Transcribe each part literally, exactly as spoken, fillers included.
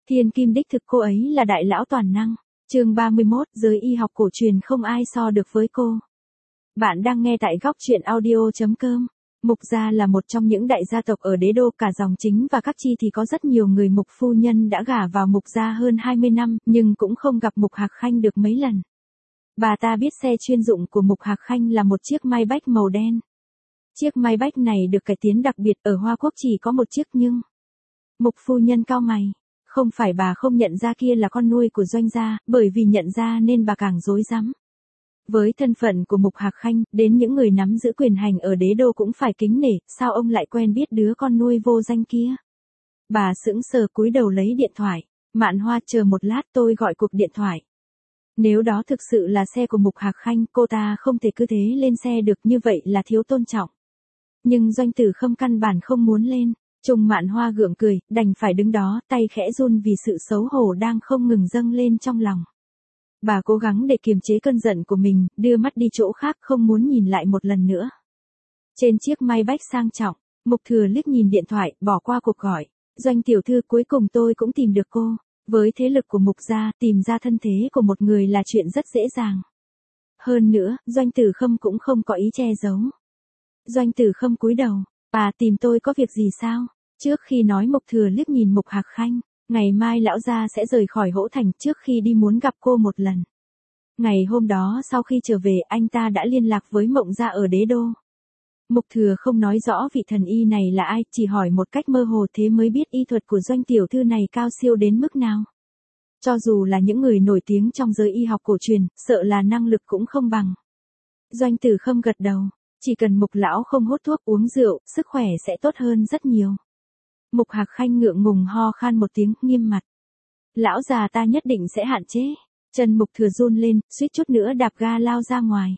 Thiên kim đích thực cô ấy là đại lão toàn năng. Chương ba mươi mốt, giới y học cổ truyền không ai so được với cô. Bạn đang nghe tại góc truyện audio chấm com. Mục gia là một trong những đại gia tộc ở đế đô, cả dòng chính và các chi thì có rất nhiều người Mục phu nhân đã gả vào Mục gia hơn hai mươi năm, nhưng cũng không gặp Mục Hạc Khanh được mấy lần. Bà ta biết xe chuyên dụng của Mục Hạc Khanh là một chiếc Maybach màu đen. Chiếc Maybach này được cải tiến đặc biệt, ở Hoa Quốc chỉ có một chiếc nhưng... Mục phu nhân cau mày. Không phải bà không nhận ra kia là con nuôi của Doanh gia, bởi vì nhận ra nên bà càng rối rắm. Với thân phận của Mục Hạc Khanh, đến những người nắm giữ quyền hành ở đế đô cũng phải kính nể, sao ông lại quen biết đứa con nuôi vô danh kia? Bà sững sờ cúi đầu lấy điện thoại. Mạn Hoa, chờ một lát, tôi gọi cuộc điện thoại. Nếu đó thực sự là xe của Mục Hạc Khanh, cô ta không thể cứ thế lên xe được, như vậy là thiếu tôn trọng. Nhưng Doanh Tử Khâm căn bản không muốn lên. Trùng Mạn Hoa gượng cười, đành phải đứng đó, tay khẽ run vì sự xấu hổ đang không ngừng dâng lên trong lòng. Bà cố gắng để kiềm chế cơn giận của mình, đưa mắt đi chỗ khác, không muốn nhìn lại một lần nữa. Trên chiếc Maybach sang trọng, Mục Thừa liếc nhìn điện thoại, bỏ qua cuộc gọi. Doanh tiểu thư, cuối cùng tôi cũng tìm được cô. Với thế lực của Mục gia, tìm ra thân thế của một người là chuyện rất dễ dàng. Hơn nữa, Doanh Tử Khâm cũng không có ý che giấu. Doanh Tử Khâm cúi đầu. Bà tìm tôi có việc gì sao? Trước khi nói, Mục Thừa liếc nhìn Mục Hạc Khanh. Ngày mai lão gia sẽ rời khỏi Hỗ Thành, trước khi đi muốn gặp cô một lần. Ngày hôm đó sau khi trở về, anh ta đã liên lạc với Mộng gia ở đế đô. Mục Thừa không nói rõ vị thần y này là ai, chỉ hỏi một cách mơ hồ, thế mới biết y thuật của Doanh tiểu thư này cao siêu đến mức nào. Cho dù là những người nổi tiếng trong giới y học cổ truyền, sợ là năng lực cũng không bằng. Doanh Tử Khâm gật đầu. Chỉ cần Mục lão không hút thuốc uống rượu, sức khỏe sẽ tốt hơn rất nhiều. Mục Hạc Khanh ngượng ngùng ho khan một tiếng, nghiêm mặt. Lão già ta nhất định sẽ hạn chế. Chân Mục Thừa run lên, suýt chút nữa đạp ga lao ra ngoài.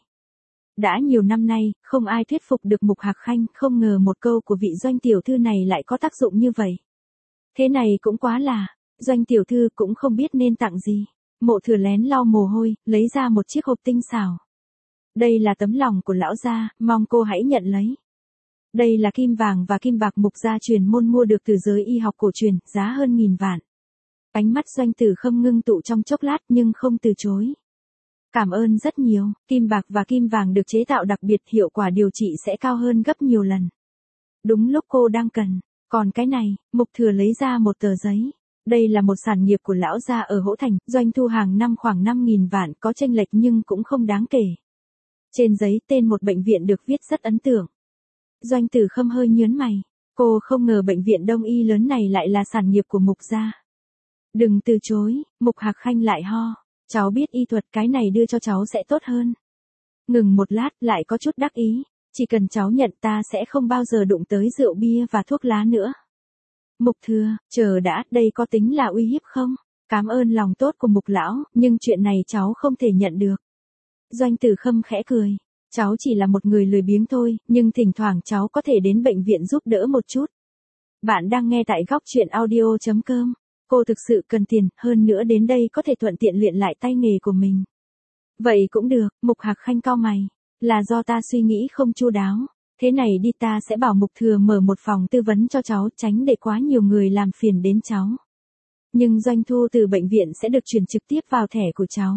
Đã nhiều năm nay, không ai thuyết phục được Mục Hạc Khanh, không ngờ một câu của vị Doanh tiểu thư này lại có tác dụng như vậy. Thế này cũng quá là, Doanh tiểu thư cũng không biết nên tặng gì. Mộ Thừa lén lau mồ hôi, lấy ra một chiếc hộp tinh xảo. Đây là tấm lòng của lão gia, mong cô hãy nhận lấy. Đây là kim vàng và kim bạc Mục gia truyền môn mua được từ giới y học cổ truyền, giá hơn nghìn vạn. Ánh mắt Doanh Tử Khâm ngưng tụ trong chốc lát nhưng không từ chối. Cảm ơn rất nhiều, kim bạc và kim vàng được chế tạo đặc biệt, hiệu quả điều trị sẽ cao hơn gấp nhiều lần. Đúng lúc cô đang cần. Còn cái này, Mục Thừa lấy ra một tờ giấy. Đây là một sản nghiệp của lão gia ở Hỗ Thành, doanh thu hàng năm khoảng năm nghìn vạn, có chênh lệch nhưng cũng không đáng kể. Trên giấy tên một bệnh viện được viết rất ấn tượng. Doanh Tử Khâm hơi nhớn mày. Cô không ngờ bệnh viện đông y lớn này lại là sản nghiệp của Mục gia. Đừng từ chối, Mục Hạc Khanh lại ho. Cháu biết y thuật, cái này đưa cho cháu sẽ tốt hơn. Ngừng một lát, lại có chút đắc ý. Chỉ cần cháu nhận, ta sẽ không bao giờ đụng tới rượu bia và thuốc lá nữa. Mục Thừa, chờ đã, đây có tính là uy hiếp không? Cảm ơn lòng tốt của Mục lão, nhưng chuyện này cháu không thể nhận được. Doanh Tử Khâm khẽ cười. Cháu chỉ là một người lười biếng thôi, nhưng thỉnh thoảng cháu có thể đến bệnh viện giúp đỡ một chút. Bạn đang nghe tại góc truyện audio chấm com. Cô thực sự cần tiền, hơn nữa đến đây có thể thuận tiện luyện lại tay nghề của mình. Vậy cũng được, Mục Hạc Khanh cau mày. Là do ta suy nghĩ không chu đáo. Thế này đi, ta sẽ bảo Mục Thừa mở một phòng tư vấn cho cháu, tránh để quá nhiều người làm phiền đến cháu. Nhưng doanh thu từ bệnh viện sẽ được chuyển trực tiếp vào thẻ của cháu.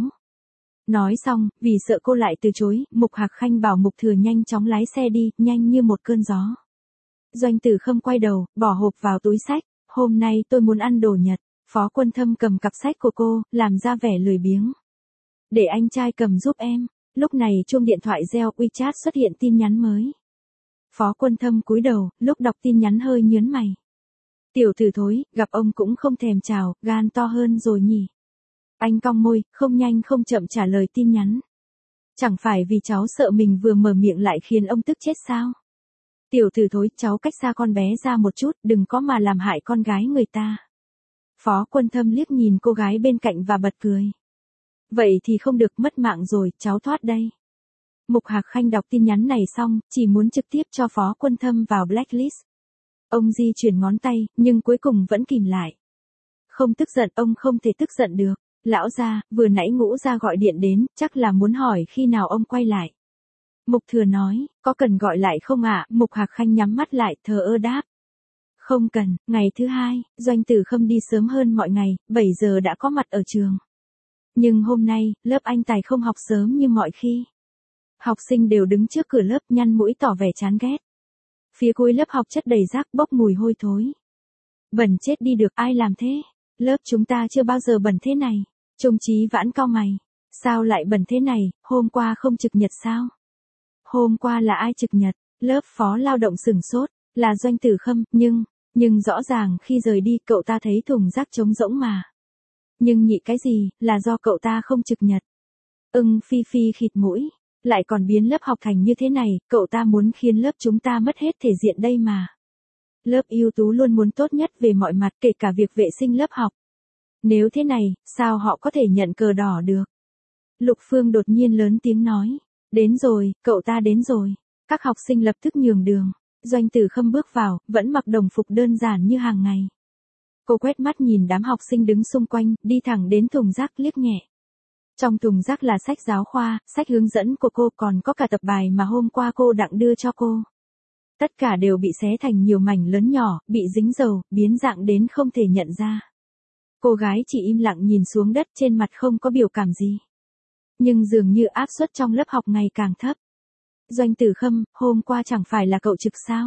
Nói xong, vì sợ cô lại từ chối, Mục Hạc Khanh bảo Mục Thừa nhanh chóng lái xe đi, nhanh như một cơn gió. Doanh Tử Khâm quay đầu, bỏ hộp vào túi sách. Hôm nay tôi muốn ăn đồ Nhật. Phó Quân Thâm cầm cặp sách của cô, làm ra vẻ lười biếng. Để anh trai cầm giúp em. Lúc này chuông điện thoại reo, WeChat xuất hiện tin nhắn mới. Phó Quân Thâm cúi đầu, lúc đọc tin nhắn hơi nhớn mày. Tiểu tử thối, gặp ông cũng không thèm chào, gan to hơn rồi nhỉ. Anh cong môi, không nhanh không chậm trả lời tin nhắn. Chẳng phải vì cháu sợ mình vừa mở miệng lại khiến ông tức chết sao? Tiểu tử thối, cháu cách xa con bé ra một chút, đừng có mà làm hại con gái người ta. Phó Quân Thâm liếc nhìn cô gái bên cạnh và bật cười. Vậy thì không được, mất mạng rồi, cháu thoát đây. Mục Hạc Khanh đọc tin nhắn này xong, chỉ muốn trực tiếp cho Phó Quân Thâm vào blacklist. Ông di chuyển ngón tay, nhưng cuối cùng vẫn kìm lại. Không tức giận, ông không thể tức giận được. Lão gia, vừa nãy Ngũ gia gọi điện đến, chắc là muốn hỏi khi nào ông quay lại. Mục Thừa nói, có cần gọi lại không ạ? Mục Hạc Khanh nhắm mắt lại, thờ ơ đáp. Không cần, ngày thứ hai, Doanh Tử Khâm đi sớm hơn mọi ngày, bảy giờ đã có mặt ở trường. Nhưng hôm nay, lớp anh tài không học sớm như mọi khi. Học sinh đều đứng trước cửa lớp nhăn mũi tỏ vẻ chán ghét. Phía cuối lớp học chất đầy rác bốc mùi hôi thối. Bẩn chết đi được, ai làm thế? Lớp chúng ta chưa bao giờ bẩn thế này. Trung Chí Vãn cau mày. Sao lại bẩn thế này, hôm qua không trực nhật sao? Hôm qua là ai trực nhật? Lớp phó lao động sửng sốt, là Doanh Tử Khâm, nhưng, nhưng rõ ràng khi rời đi cậu ta thấy thùng rác trống rỗng mà. Nhưng nhị cái gì, là do cậu ta không trực nhật. Ưng Phi Phi khịt mũi, lại còn biến lớp học thành như thế này, cậu ta muốn khiến lớp chúng ta mất hết thể diện đây mà. Lớp ưu tú luôn muốn tốt nhất về mọi mặt kể cả việc vệ sinh lớp học. Nếu thế này, sao họ có thể nhận cờ đỏ được? Lục Phương đột nhiên lớn tiếng nói. Đến rồi, cậu ta đến rồi. Các học sinh lập tức nhường đường. Doanh Tử Khâm bước vào, vẫn mặc đồng phục đơn giản như hàng ngày. Cô quét mắt nhìn đám học sinh đứng xung quanh, đi thẳng đến thùng rác liếc nhẹ. Trong thùng rác là sách giáo khoa, sách hướng dẫn của cô, còn có cả tập bài mà hôm qua cô Đặng đưa cho cô. Tất cả đều bị xé thành nhiều mảnh lớn nhỏ, bị dính dầu, biến dạng đến không thể nhận ra. Cô gái chỉ im lặng nhìn xuống đất, trên mặt không có biểu cảm gì. Nhưng dường như áp suất trong lớp học ngày càng thấp. Doanh Tử Khâm, hôm qua chẳng phải là cậu trực sao?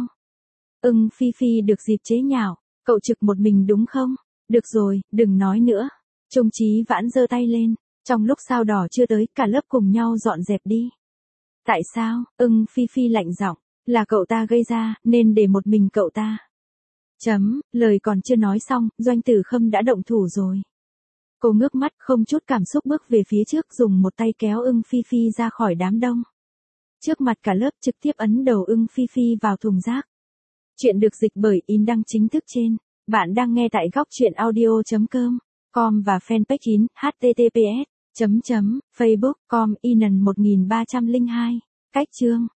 Ưng Phi Phi được dịp chế nhạo, cậu trực một mình đúng không? Được rồi, đừng nói nữa. Trung Chí Vãn giơ tay lên, trong lúc sao đỏ chưa tới, cả lớp cùng nhau dọn dẹp đi. Tại sao? Ưng Phi Phi lạnh giọng, là cậu ta gây ra, nên để một mình cậu ta. Chấm, lời còn chưa nói xong, Doanh Tử Khâm đã động thủ rồi. Cô ngước mắt không chút cảm xúc bước về phía trước, dùng một tay kéo Ưng Phi Phi ra khỏi đám đông. Trước mặt cả lớp trực tiếp ấn đầu Ưng Phi Phi vào thùng rác. Chuyện được dịch bởi In đăng chính thức trên. Bạn đang nghe tại góc truyện audio chấm com và fanpage in https chấm chấm facebook com in một ba không hai. Cách chương